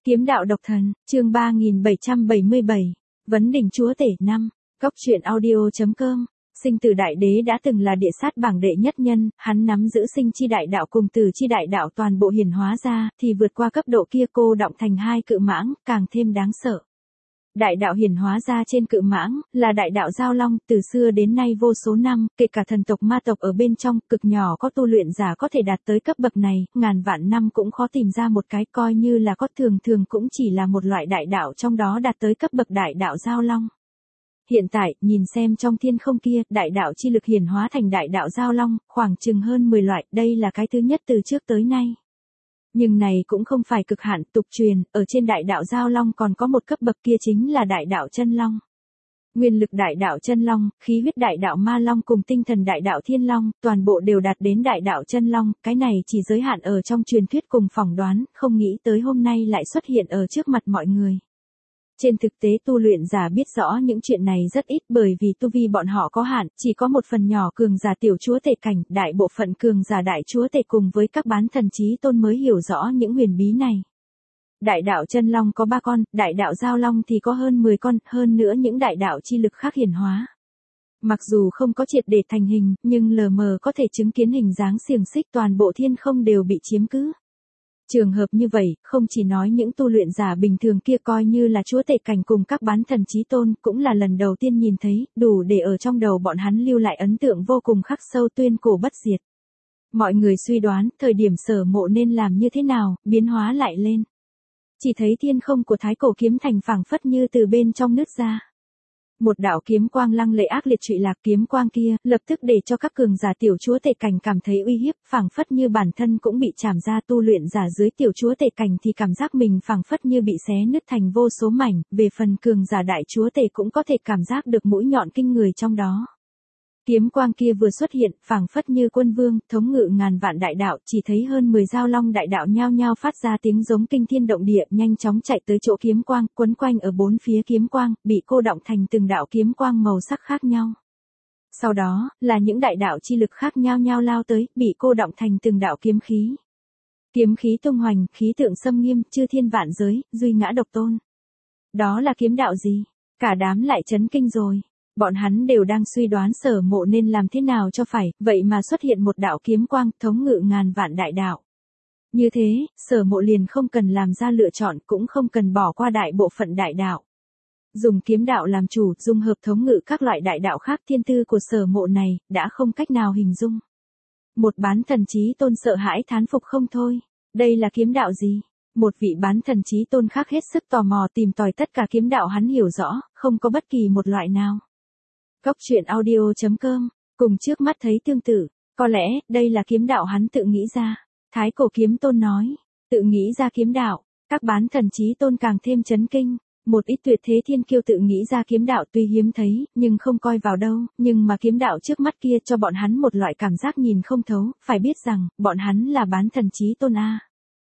Kiếm đạo độc thần, chương 3777, Vấn đỉnh chúa tể 5, Cốc truyện audio.com. Sinh tử đại đế đã từng là địa sát bảng đệ nhất nhân, hắn nắm giữ sinh chi đại đạo cùng tử chi đại đạo toàn bộ hiển hóa ra, thì vượt qua cấp độ kia cô động thành hai cự mãng, càng thêm đáng sợ. Đại đạo hiển hóa ra trên cự mãng, là đại đạo giao long, từ xưa đến nay vô số năm, kể cả thần tộc ma tộc ở bên trong, cực nhỏ có tu luyện giả có thể đạt tới cấp bậc này, ngàn vạn năm cũng khó tìm ra một cái, coi như là có thường thường cũng chỉ là một loại đại đạo trong đó đạt tới cấp bậc đại đạo giao long. Hiện tại, nhìn xem trong thiên không kia, đại đạo chi lực hiển hóa thành đại đạo giao long, khoảng chừng hơn 10 loại, đây là cái thứ nhất từ trước tới nay. Nhưng này cũng không phải cực hạn, tục truyền, ở trên đại đạo giao long còn có một cấp bậc kia chính là đại đạo chân long. Nguyên lực đại đạo chân long, khí huyết đại đạo ma long cùng tinh thần đại đạo thiên long, toàn bộ đều đạt đến đại đạo chân long, cái này chỉ giới hạn ở trong truyền thuyết cùng phỏng đoán, không nghĩ tới hôm nay lại xuất hiện ở trước mặt mọi người. Trên thực tế tu luyện giả biết rõ những chuyện này rất ít bởi vì tu vi bọn họ có hạn, chỉ có một phần nhỏ cường giả tiểu chúa tể cảnh, đại bộ phận cường giả đại chúa tể cùng với các bán thần chí tôn mới hiểu rõ những huyền bí này. Đại đạo chân long có 3 con, đại đạo giao long thì có hơn 10 con, hơn nữa những đại đạo chi lực khác hiển hóa. Mặc dù không có triệt để thành hình, nhưng lờ mờ có thể chứng kiến hình dáng xiềng xích toàn bộ thiên không đều bị chiếm cứ. Trường hợp như vậy, không chỉ nói những tu luyện giả bình thường kia coi như là chúa tể cảnh cùng các bán thần chí tôn, cũng là lần đầu tiên nhìn thấy, đủ để ở trong đầu bọn hắn lưu lại ấn tượng vô cùng khắc sâu, tuyên cổ bất diệt. Mọi người suy đoán, thời điểm Sở Mộ nên làm như thế nào, biến hóa lại lên. Chỉ thấy thiên không của Thái Cổ kiếm thành phảng phất như từ bên trong nứt ra. Một đạo kiếm quang lăng lệ ác liệt trụy lạc, kiếm quang kia, lập tức để cho các cường giả tiểu chúa tể cảnh cảm thấy uy hiếp, phảng phất như bản thân cũng bị chạm ra. Tu luyện giả dưới tiểu chúa tể cảnh thì cảm giác mình phảng phất như bị xé nứt thành vô số mảnh, về phần cường giả đại chúa tể cũng có thể cảm giác được mũi nhọn kinh người trong đó. Kiếm quang kia vừa xuất hiện, phảng phất như quân vương, thống ngự ngàn vạn đại đạo, chỉ thấy hơn 10 giao long đại đạo nhao nhao phát ra tiếng giống kinh thiên động địa, nhanh chóng chạy tới chỗ kiếm quang, quấn quanh ở bốn phía kiếm quang, bị cô động thành từng đạo kiếm quang màu sắc khác nhau. Sau đó, là những đại đạo chi lực khác nhao nhao lao tới, bị cô động thành từng đạo kiếm khí. Kiếm khí tung hoành, khí tượng xâm nghiêm, chư thiên vạn giới, duy ngã độc tôn. Đó là kiếm đạo gì? Cả đám lại chấn kinh rồi. Bọn hắn đều đang suy đoán Sở Mộ nên làm thế nào cho phải, vậy mà xuất hiện một đạo kiếm quang thống ngự ngàn vạn đại đạo. Như thế, Sở Mộ liền không cần làm ra lựa chọn, cũng không cần bỏ qua đại bộ phận đại đạo. Dùng kiếm đạo làm chủ, dung hợp thống ngự các loại đại đạo khác, thiên tư của Sở Mộ này, đã không cách nào hình dung. Một bán thần chí tôn sợ hãi thán phục không thôi. Đây là kiếm đạo gì? Một vị bán thần chí tôn khác hết sức tò mò tìm tòi tất cả kiếm đạo hắn hiểu rõ, không có bất kỳ một loại nào. Cốc truyện audio.com, cùng trước mắt thấy tương tự, có lẽ, đây là kiếm đạo hắn tự nghĩ ra. Thái Cổ kiếm tôn nói, tự nghĩ ra kiếm đạo, các bán thần chí tôn càng thêm chấn kinh. Một ít tuyệt thế thiên kiêu tự nghĩ ra kiếm đạo tuy hiếm thấy, nhưng không coi vào đâu, nhưng mà kiếm đạo trước mắt kia cho bọn hắn một loại cảm giác nhìn không thấu, phải biết rằng, bọn hắn là bán thần chí tôn A.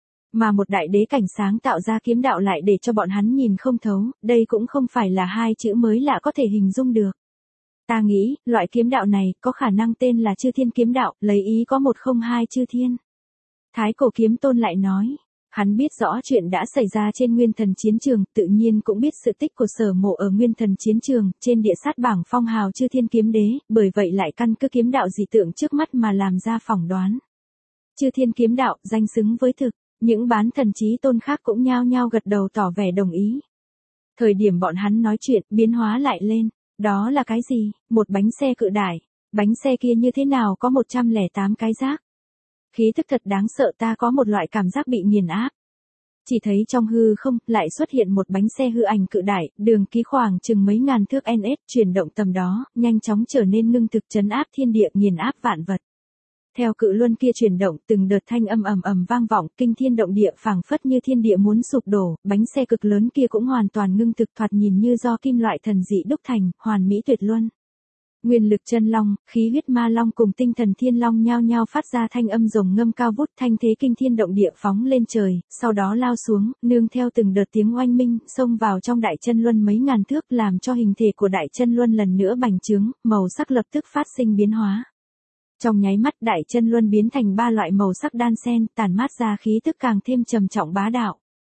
Mà một đại đế cảnh sáng tạo ra kiếm đạo lại để cho bọn hắn nhìn không thấu, đây cũng không phải là hai chữ mới lạ có thể hình dung được. Ta nghĩ, loại kiếm đạo này, có khả năng tên là Chư Thiên kiếm đạo, lấy ý có 102 chư thiên. Thái Cổ kiếm tôn lại nói, hắn biết rõ chuyện đã xảy ra trên Nguyên Thần chiến trường, tự nhiên cũng biết sự tích của Sở Mộ ở Nguyên Thần chiến trường, trên địa sát bảng phong hào Chư Thiên kiếm đế, bởi vậy lại căn cứ kiếm đạo dị tượng trước mắt mà làm ra phỏng đoán. Chư Thiên kiếm đạo, danh xứng với thực, những bán thần chí tôn khác cũng nhao nhao gật đầu tỏ vẻ đồng ý. Thời điểm bọn hắn nói chuyện, biến hóa lại lên. Đó là cái gì? Một bánh xe cự đại. Bánh xe kia như thế nào có 108 cái rác? Khí thức thật đáng sợ, ta có một loại cảm giác bị nghiền áp. Chỉ thấy trong hư không, lại xuất hiện một bánh xe hư ảnh cự đại, đường kính khoảng chừng mấy ngàn thước ns, chuyển động tầm đó, nhanh chóng trở nên ngưng thực trấn áp thiên địa, nghiền áp vạn vật. Theo cự luân kia chuyển động, từng đợt thanh âm ầm ầm vang vọng, kinh thiên động địa, phảng phất như thiên địa muốn sụp đổ, bánh xe cực lớn kia cũng hoàn toàn ngưng thực, thoạt nhìn như do kim loại thần dị đúc thành, hoàn mỹ tuyệt luân. Nguyên lực chân long, khí huyết ma long cùng tinh thần thiên long nhao nhao phát ra thanh âm rồng ngâm cao vút, thanh thế kinh thiên động địa phóng lên trời, sau đó lao xuống, nương theo từng đợt tiếng oanh minh, xông vào trong đại chân luân mấy ngàn thước, làm cho hình thể của đại chân luân lần nữa bành trướng, màu sắc lập tức phát sinh biến hóa. Trong nháy mắt, đại chân luân biến thành 3 loại màu sắc đan xen, tản mát ra khí tức càng thêm trầm trọng bá đạo.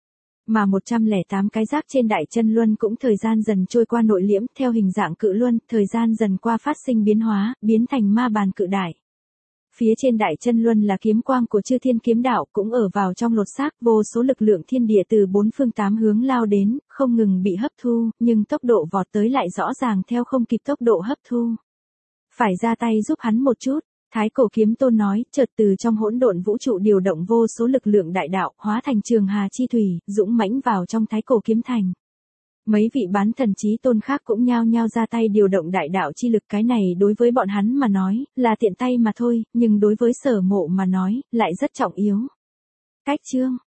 Mà 108 cái giác trên đại chân luân cũng thời gian dần trôi qua nội liễm theo hình dạng cự luân, thời gian dần qua phát sinh biến hóa, biến thành ma bàn cự đại. Phía trên đại chân luân là kiếm quang của chư thiên kiếm đạo cũng ở vào trong lột xác, vô số lực lượng thiên địa từ bốn phương tám hướng lao đến, không ngừng bị hấp thu, nhưng tốc độ vọt tới lại rõ ràng theo không kịp tốc độ hấp thu. Phải ra tay giúp hắn một chút. Thái Cổ Kiếm Tôn nói, chợt từ trong hỗn độn vũ trụ điều động vô số lực lượng đại đạo, hóa thành trường hà chi thủy, dũng mãnh vào trong Thái Cổ Kiếm Thành. Mấy vị bán thần chí tôn khác cũng nhao nhao ra tay điều động đại đạo chi lực, cái này đối với bọn hắn mà nói, là tiện tay mà thôi, nhưng đối với Sở Mộ mà nói, lại rất trọng yếu. Cách chương